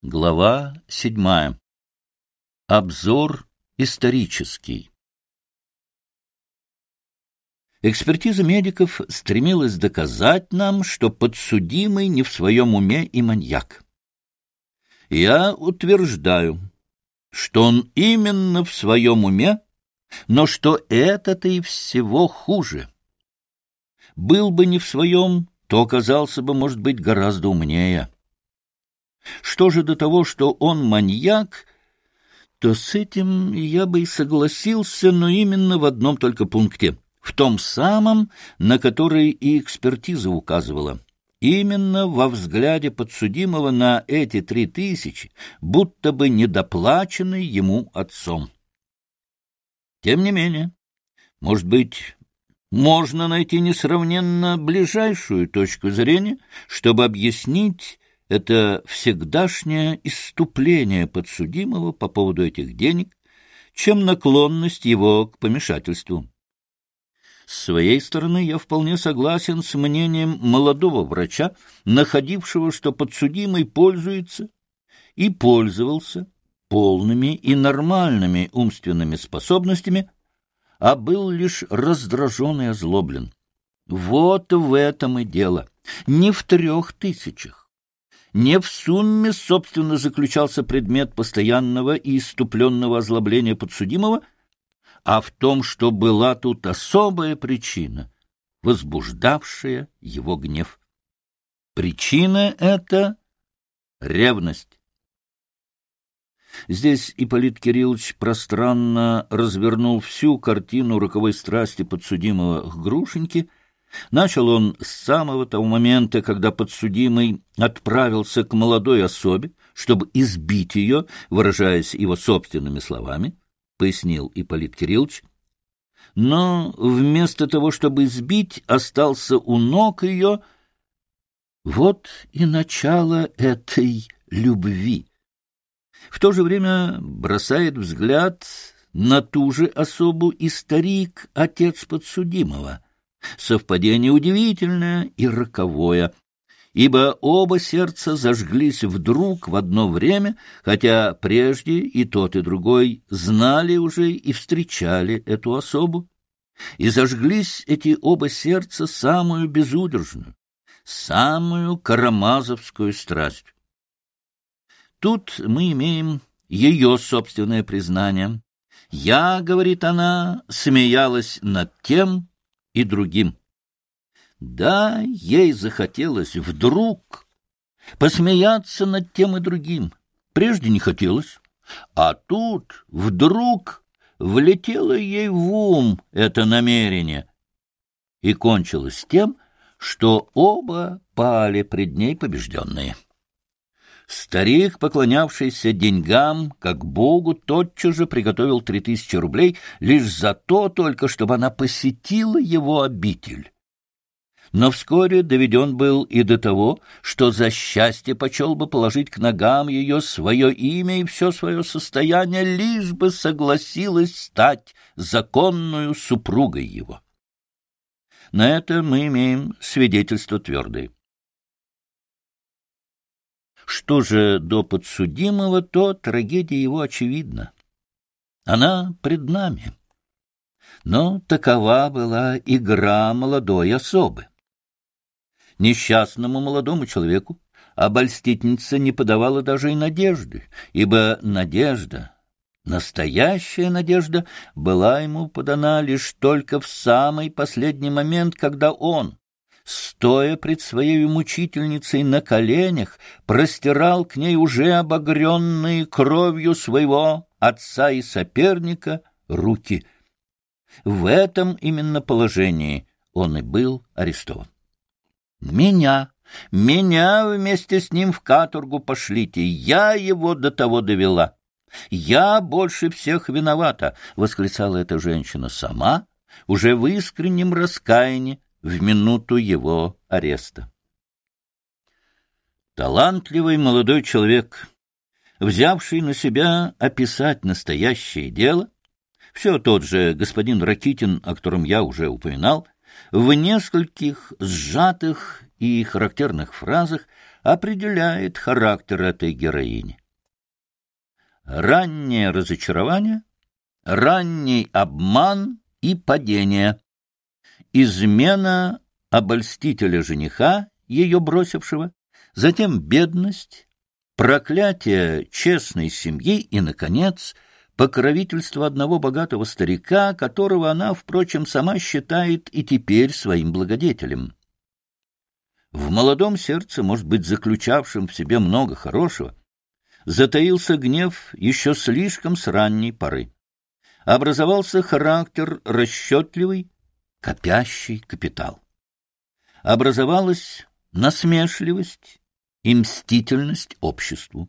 Глава 7. Обзор исторический. Экспертиза медиков стремилась доказать нам, что подсудимый не в своем уме и маньяк. Я утверждаю, что он именно в своем уме, но что это-то и всего хуже. Был бы не в своем, то оказался бы, может быть, гораздо умнее. Что же до того, что он маньяк, то с этим я бы и согласился, но именно в одном только пункте, в том самом, на который и экспертиза указывала. Именно во взгляде подсудимого на эти 3000, будто бы недоплаченный ему отцом. Тем не менее, может быть, можно найти несравненно ближайшую точку зрения, чтобы объяснить это всегдашнее исступление подсудимого по поводу этих денег, чем наклонность его к помешательству. С своей стороны я вполне согласен с мнением молодого врача, находившего, что подсудимый пользуется и пользовался полными и нормальными умственными способностями, а был лишь раздражен и озлоблен. Вот в этом и дело. Не в 3000. Не в сумме, собственно, заключался предмет постоянного и исступленного озлобления подсудимого, а в том, что была тут особая причина, возбуждавшая его гнев. Причина эта — ревность. Здесь Ипполит Кириллович пространно развернул всю картину роковой страсти подсудимого к Грушеньке. Начал он с самого того момента, когда подсудимый отправился к молодой особе, чтобы избить ее, выражаясь его собственными словами, пояснил Ипполит Кириллович. Но вместо того, чтобы избить, остался у ног ее. Вот и начало этой любви. В то же время бросает взгляд на ту же особу и старик, отец подсудимого. Совпадение удивительное и роковое, ибо оба сердца зажглись вдруг в одно время, хотя прежде и тот, и другой знали уже и встречали эту особу. И зажглись эти оба сердца самую безудержную, самую карамазовскую страстью. Тут мы имеем ее собственное признание. «Я, — говорит она, — смеялась над тем и другим». Да, ей захотелось вдруг посмеяться над тем и другим. Прежде не хотелось, а тут вдруг влетело ей в ум это намерение и кончилось тем, что оба пали пред ней побежденные. Старик, поклонявшийся деньгам, как Богу, тотчас же приготовил 3000 рублей лишь за то только, чтобы она посетила его обитель. Но вскоре доведен был и до того, что за счастье почел бы положить к ногам ее свое имя и все свое состояние, лишь бы согласилась стать законною супругой его. На это мы имеем свидетельство твердое. Что же до подсудимого, то трагедия его очевидна. Она пред нами. Но такова была игра молодой особы. Несчастному молодому человеку обольстительница не подавала даже и надежды, ибо надежда, настоящая надежда, была ему подана лишь только в самый последний момент, когда он, стоя пред своей мучительницей на коленях, простирал к ней уже обогренные кровью своего отца и соперника руки. В этом именно положении он и был арестован. Меня вместе с ним в каторгу пошлите, я его до того довела. Я больше всех виновата, — восклицала эта женщина сама, уже в искреннем раскаянии, в минуту его ареста. Талантливый молодой человек, взявший на себя описать настоящее дело, все тот же господин Ракитин, о котором я уже упоминал, в нескольких сжатых и характерных фразах определяет характер этой героини. Раннее разочарование, ранний обман и падение, измена обольстителя жениха, ее бросившего, затем бедность, проклятие честной семьи и, наконец, покровительство одного богатого старика, которого она, впрочем, сама считает и теперь своим благодетелем. В молодом сердце, может быть, заключавшем в себе много хорошего, затаился гнев еще слишком с ранней поры. Образовался характер расчетливый, копящий капитал. Образовалась насмешливость и мстительность обществу.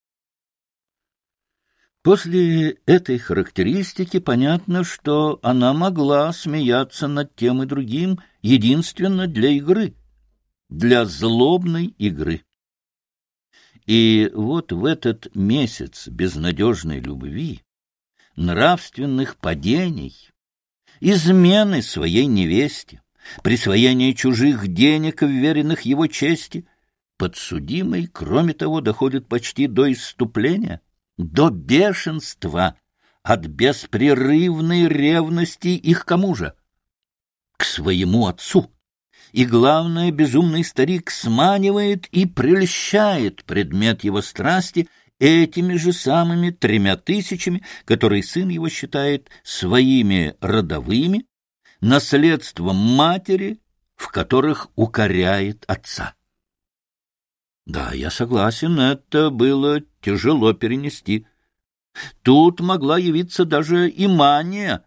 После этой характеристики понятно, что она могла смеяться над тем и другим единственно для игры, для злобной игры. И вот в этот месяц безнадежной любви, нравственных падений, измены своей невесте, присвоения чужих денег, вверенных его чести, подсудимый, кроме того, доходит почти до исступления, до бешенства от беспрерывной ревности их к кому же? К своему отцу. И, главное, безумный старик сманивает и прельщает предмет его страсти этими же самыми 3000, которые сын его считает своими родовыми, наследством матери, в которых укоряет отца. Да, я согласен, это было тяжело перенести. Тут могла явиться даже и мания.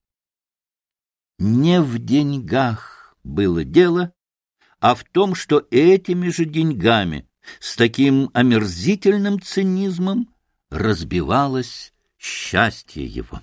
Не в деньгах было дело, а в том, что этими же деньгами, с таким омерзительным цинизмом, разбивалось счастье его.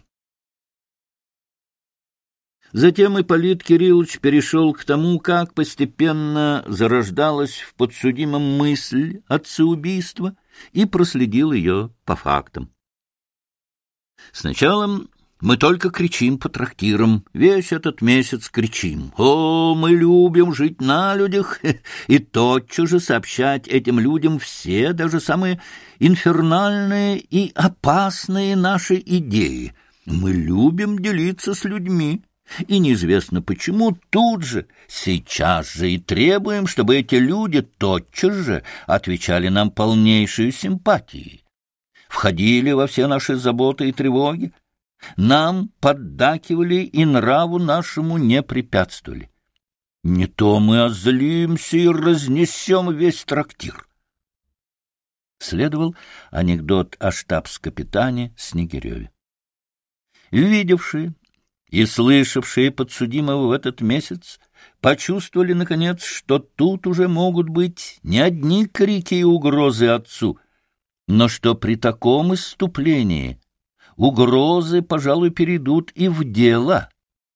Затем Ипполит Кириллович перешел к тому, как постепенно зарождалась в подсудимом мысль отцеубийства, и проследил ее по фактам. Сначала мы только кричим по трактирам, весь этот месяц кричим: «О, мы любим жить на людях!» и тотчас же сообщать этим людям все, даже самые инфернальные и опасные наши идеи. Мы любим делиться с людьми. И неизвестно почему тут же, сейчас же и требуем, чтобы эти люди тотчас же отвечали нам полнейшей симпатией, входили во все наши заботы и тревоги, нам поддакивали и нраву нашему не препятствовали. Не то мы озлимся и разнесем весь трактир. Следовал анекдот о штабс-капитане Снегиреве. Видевшие и слышавшие подсудимого в этот месяц почувствовали, наконец, что тут уже могут быть не одни крики и угрозы отцу, но что при таком исступлении угрозы, пожалуй, перейдут и в дело.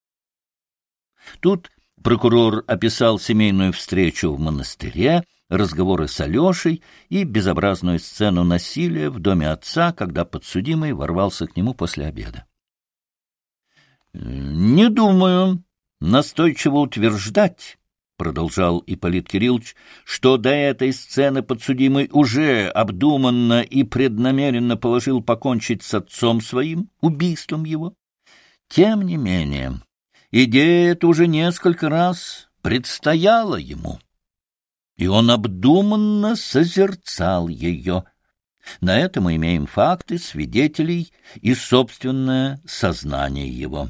Тут прокурор описал семейную встречу в монастыре, разговоры с Алешей и безобразную сцену насилия в доме отца, когда подсудимый ворвался к нему после обеда. «Не думаю настойчиво утверждать, — продолжал Ипполит Кириллович, — что до этой сцены подсудимый уже обдуманно и преднамеренно положил покончить с отцом своим, убийством его. Тем не менее, идея эта уже несколько раз предстояла ему, и он обдуманно созерцал ее. На это мы имеем факты, свидетелей и собственное сознание его.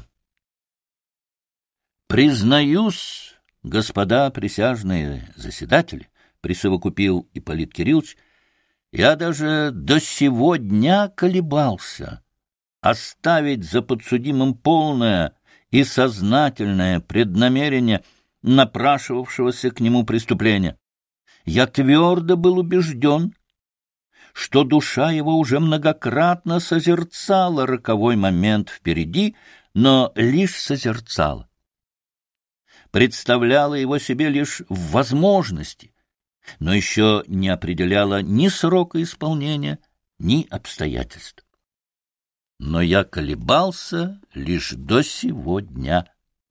«Признаюсь, господа присяжные заседатели, — присовокупил Ипполит Кириллович, — я даже до сего дня колебался оставить за подсудимым полное и сознательное преднамерение напрашивавшегося к нему преступления. Я твердо был убежден, что душа его уже многократно созерцала роковой момент впереди, но лишь созерцала. Представляла его себе лишь в возможности, но еще не определяла ни срока исполнения, ни обстоятельств. Но я колебался лишь до сего дня,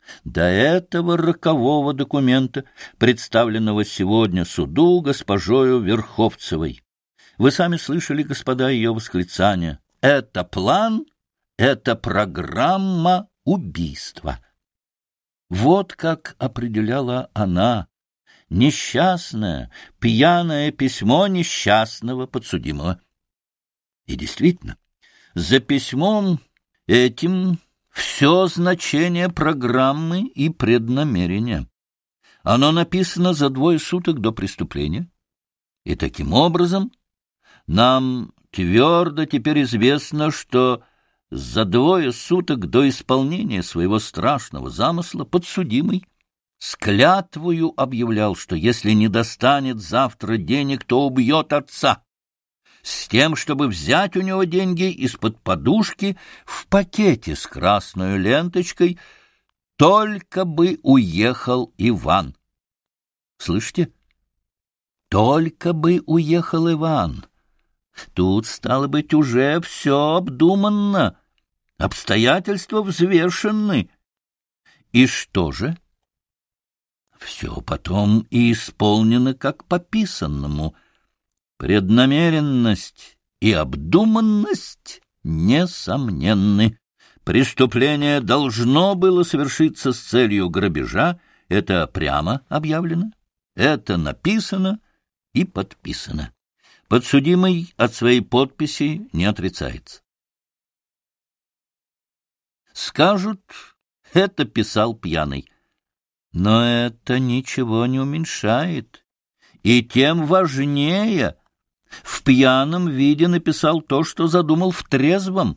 до этого рокового документа, представленного сегодня суду госпожою Верховцевой. Вы сами слышали, господа, ее восклицания. Это план, это программа убийства. Вот как определяла она несчастное, пьяное письмо несчастного подсудимого. И действительно, за письмом этим все значение программы и преднамерения. Оно написано за 2 суток до преступления, и таким образом нам твердо теперь известно, что за 2 суток до исполнения своего страшного замысла подсудимый с клятвою объявлял, что если не достанет завтра денег, то убьет отца, с тем, чтобы взять у него деньги из-под подушки в пакете с красной ленточкой, только бы уехал Иван. Слышите? Только бы уехал Иван. Тут, стало быть, уже все обдуманно, обстоятельства взвешены. И что же? Все потом и исполнено как по писанному. Преднамеренность и обдуманность несомненны. Преступление должно было совершиться с целью грабежа, это прямо объявлено, это написано и подписано. Подсудимый от своей подписи не отрицается. Скажут, это писал пьяный. Но это ничего не уменьшает. И тем важнее, в пьяном виде написал то, что задумал в трезвом.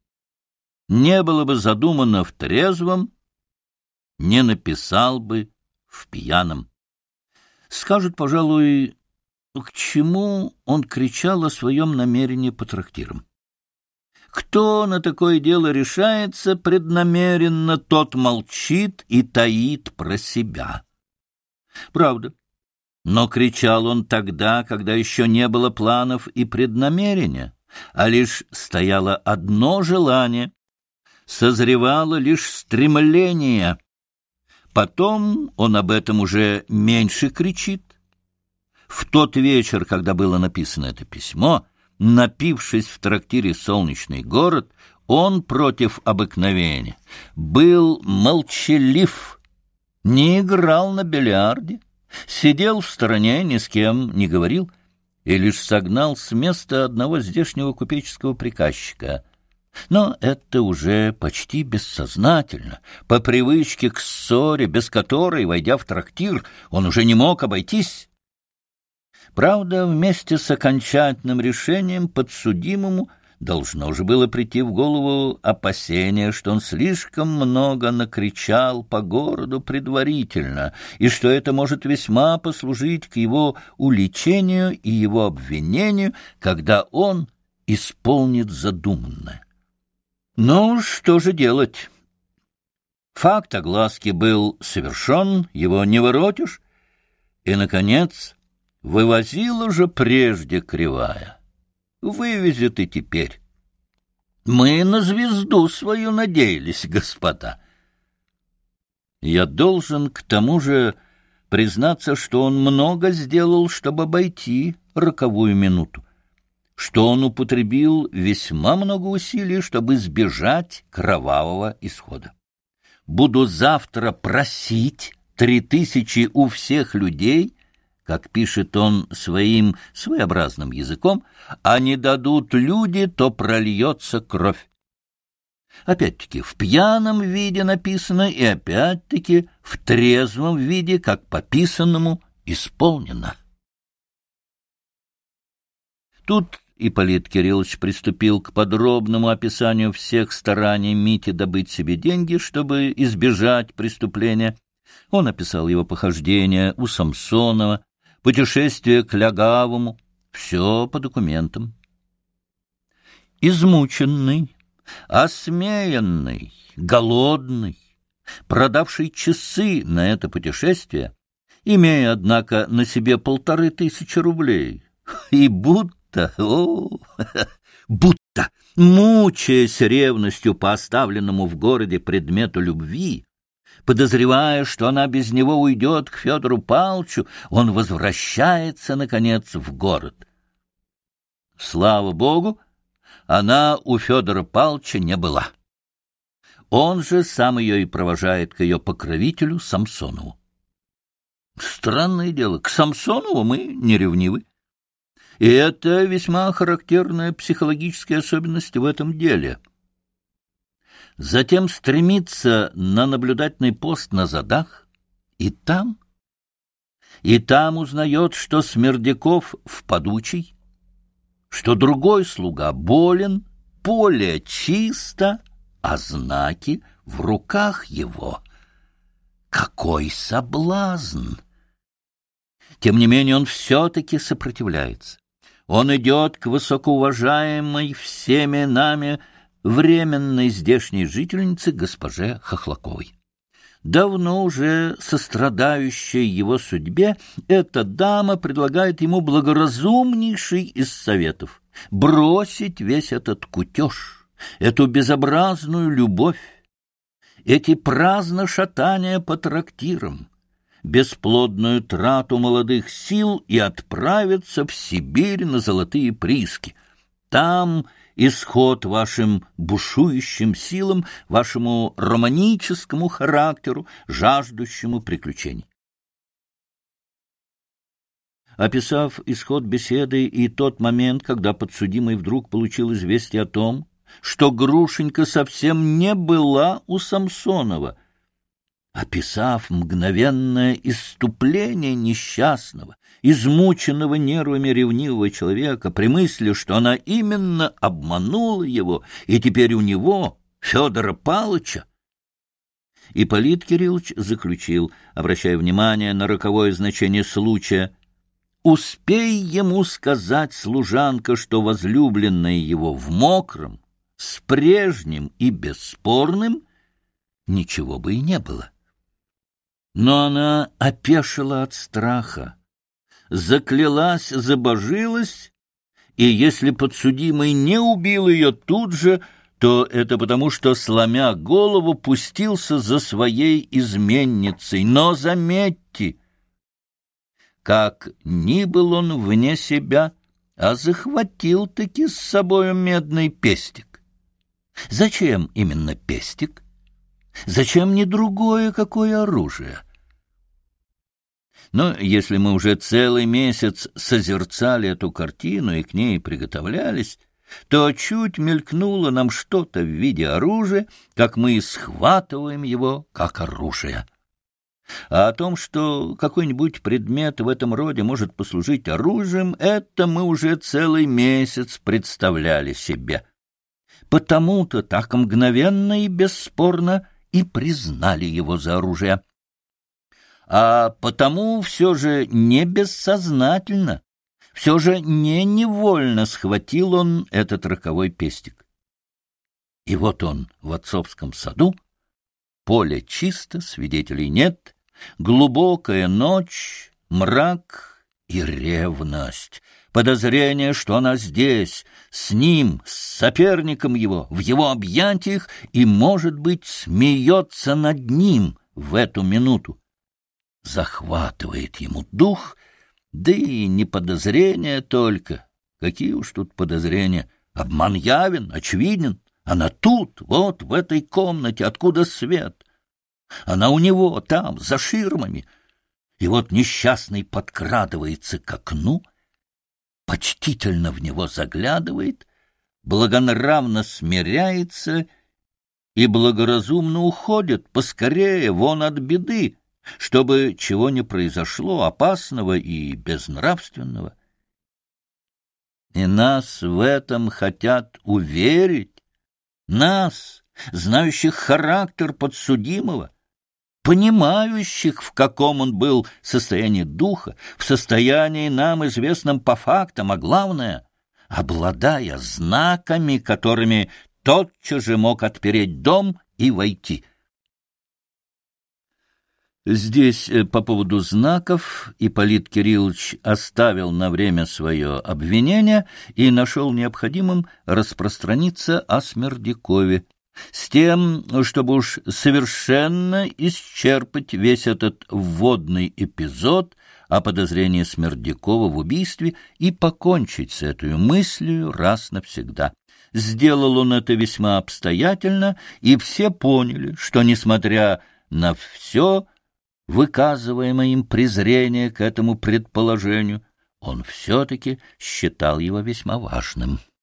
Не было бы задумано в трезвом, не написал бы в пьяном. Скажут, пожалуй, к чему он кричал о своем намерении по трактирам. Кто на такое дело решается преднамеренно, тот молчит и таит про себя. Правда, но кричал он тогда, когда еще не было планов и преднамерения, а лишь стояло одно желание, созревало лишь стремление. Потом он об этом уже меньше кричит. В тот вечер, когда было написано это письмо, напившись в трактире «Солнечный город», он против обыкновения был молчалив, не играл на бильярде, сидел в стороне, ни с кем не говорил и лишь согнал с места одного здешнего купеческого приказчика. Но это уже почти бессознательно, по привычке к ссоре, без которой, войдя в трактир, он уже не мог обойтись. Правда, вместе с окончательным решением подсудимому должно же было прийти в голову опасение, что он слишком много накричал по городу предварительно, и что это может весьма послужить к его уличению и его обвинению, когда он исполнит задуманное. Ну, что же делать? Факт огласки был совершен, его не воротишь, и, наконец, вывозила же прежде кривая. Вывезет и теперь. Мы на звезду свою надеялись, господа. Я должен к тому же признаться, что он много сделал, чтобы обойти роковую минуту, что он употребил весьма много усилий, чтобы избежать кровавого исхода. Буду завтра просить 3000 у всех людей, как пишет он своим своеобразным языком, а не дадут люди, то прольется кровь. Опять-таки в пьяном виде написано, и опять-таки в трезвом виде, как по писанному, исполнено. Тут Ипполит Кириллович приступил к подробному описанию всех стараний Мити добыть себе деньги, чтобы избежать преступления. Он описал его похождения у Самсонова, путешествие к Лягавому, все по документам. Измученный, осмеянный, голодный, продавший часы на это путешествие, имея, однако, на себе 1500 рублей, и будто, мучаясь ревностью по оставленному в городе предмету любви, Подозревая, что она без него уйдет к Федору Павловичу, он возвращается, наконец, в город. Слава Богу, она у Федора Павловича не была. Он же сам ее и провожает к ее покровителю Самсонову. Странное дело, к Самсонову мы не ревнивы. И это весьма характерная психологическая особенность в этом деле. Затем стремится на наблюдательный пост на задах, и там узнает, что Смердяков в подучий, что другой слуга болен, поле чисто, а знаки в руках его. Какой соблазн! Тем не менее он все-таки сопротивляется. Он идет к высокоуважаемой всеми нами временной здешней жительнице госпоже Хохлаковой. Давно уже сострадающей его судьбе, эта дама предлагает ему благоразумнейший из советов — бросить весь этот кутеж, эту безобразную любовь, эти праздно шатания по трактирам, бесплодную трату молодых сил и отправиться в Сибирь на золотые прииски. Там исход вашим бушующим силам, вашему романическому характеру, жаждущему приключений. Описав исход беседы и тот момент, когда подсудимый вдруг получил известие о том, что Грушенька совсем не была у Самсонова, описав мгновенное исступление несчастного, измученного нервами ревнивого человека при мысли, что она именно обманула его, и теперь у него, Федора Павловича, Ипполит Кириллович заключил, обращая внимание на роковое значение случая: «Успей ему сказать, служанка, что возлюбленная его в мокром, с прежним и бесспорным, ничего бы и не было». Но она опешила от страха, заклялась, забожилась, и если подсудимый не убил ее тут же, то это потому, что, сломя голову, пустился за своей изменницей. Но заметьте, как ни был он вне себя, а захватил-таки с собою медный пестик. Зачем именно пестик? Зачем не другое какое оружие? Но если мы уже целый месяц созерцали эту картину и к ней приготовлялись, то чуть мелькнуло нам что-то в виде оружия, как мы и схватываем его как оружие. А о том, что какой-нибудь предмет в этом роде может послужить оружием, это мы уже целый месяц представляли себе. Потому-то так мгновенно и бесспорно и признали его за оружие. А потому все же не бессознательно, все же не невольно схватил он этот роковой пестик. И вот он в отцовском саду, поле чисто, свидетелей нет, глубокая ночь, мрак и ревность, подозрение, что она здесь, с ним, с соперником его, в его объятиях и, может быть, смеется над ним в эту минуту. Захватывает ему дух, да и не подозрения только. Какие уж тут подозрения? Обман явен, очевиден. Она тут, вот в этой комнате, откуда свет. Она у него там, за ширмами. И вот несчастный подкрадывается к окну, почтительно в него заглядывает, благонравно смиряется и благоразумно уходит поскорее вон от беды, чтобы чего не произошло опасного и безнравственного. И нас в этом хотят уверить, нас, знающих характер подсудимого, понимающих, в каком он был состоянии духа, в состоянии нам известном по фактам, а главное, обладая знаками, которыми тотчас же мог отпереть дом и войти. Здесь по поводу знаков Ипполит Кириллович оставил на время свое обвинение и нашел необходимым распространиться о Смердякове, с тем, чтобы уж совершенно исчерпать весь этот вводный эпизод о подозрении Смердякова в убийстве и покончить с этой мыслью раз навсегда. Сделал он это весьма обстоятельно, и все поняли, что, несмотря на все выказываемое им презрение к этому предположению, он все-таки считал его весьма важным.